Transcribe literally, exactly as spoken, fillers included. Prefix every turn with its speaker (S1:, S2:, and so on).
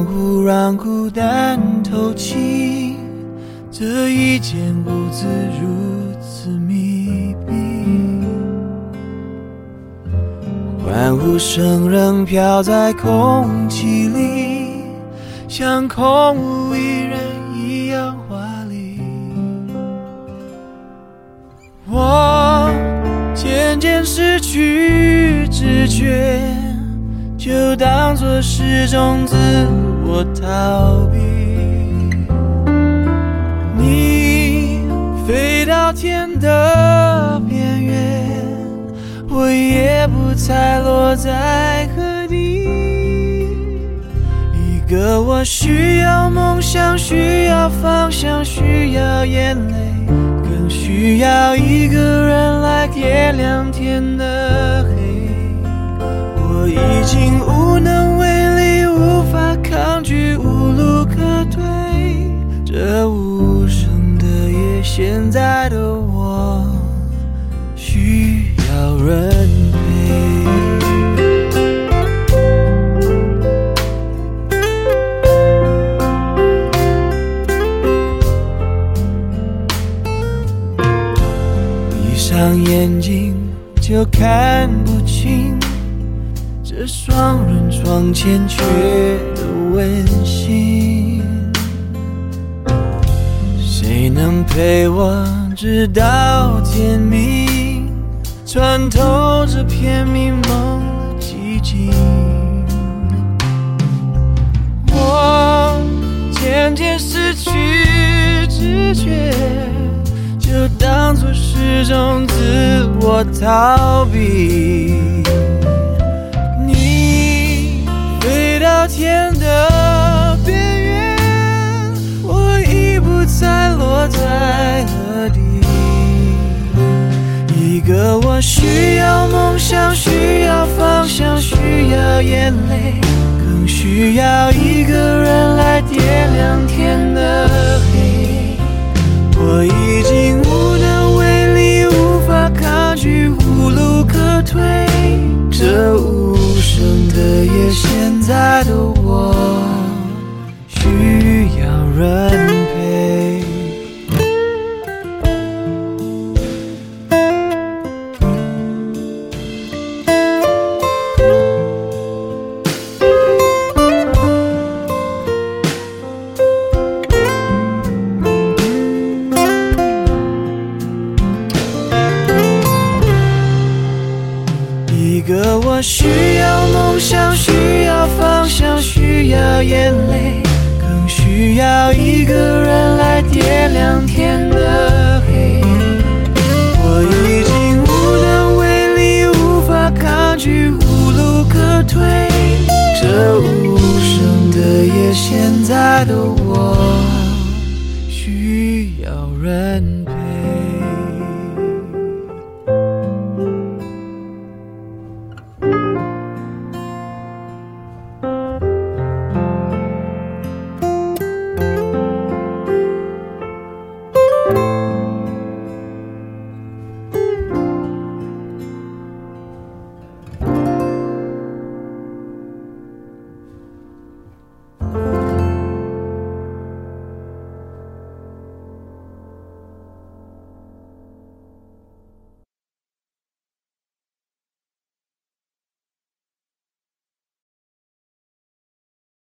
S1: 窗户让孤单透气，这一间屋子如此密闭，欢呼声仍飘在空气里，像空无一人一样华丽。我渐渐失去知觉，就当作是种自我逃避。你飞到天的边缘，我也不猜落在何地。一个我需要梦想，需要方向，需要眼泪，更需要一个人来点亮天的黑。我已经无能为力，无法抗拒，无路可退，这无声的夜，现在的我需要人陪。闭上眼睛就看不清这双人床欠缺的温馨，谁能陪我直到天明，穿透这片迷蒙的寂静。我渐渐失去知觉，就当作是种自我逃避。你飞到天的边缘，我已不再落在何地。一个我需要梦想，需要方向，需要眼泪，更需要一个人来点亮天的黑。我已经无能为力，无法抗拒，无路可退，这无声的夜，现在的我需要人陪。一个我需要梦想，需要方向，需要眼泪，更需要一个人来点亮天的黑。我已经无能为力，无法抗拒，无路可退，这无声的夜，现在的我需要人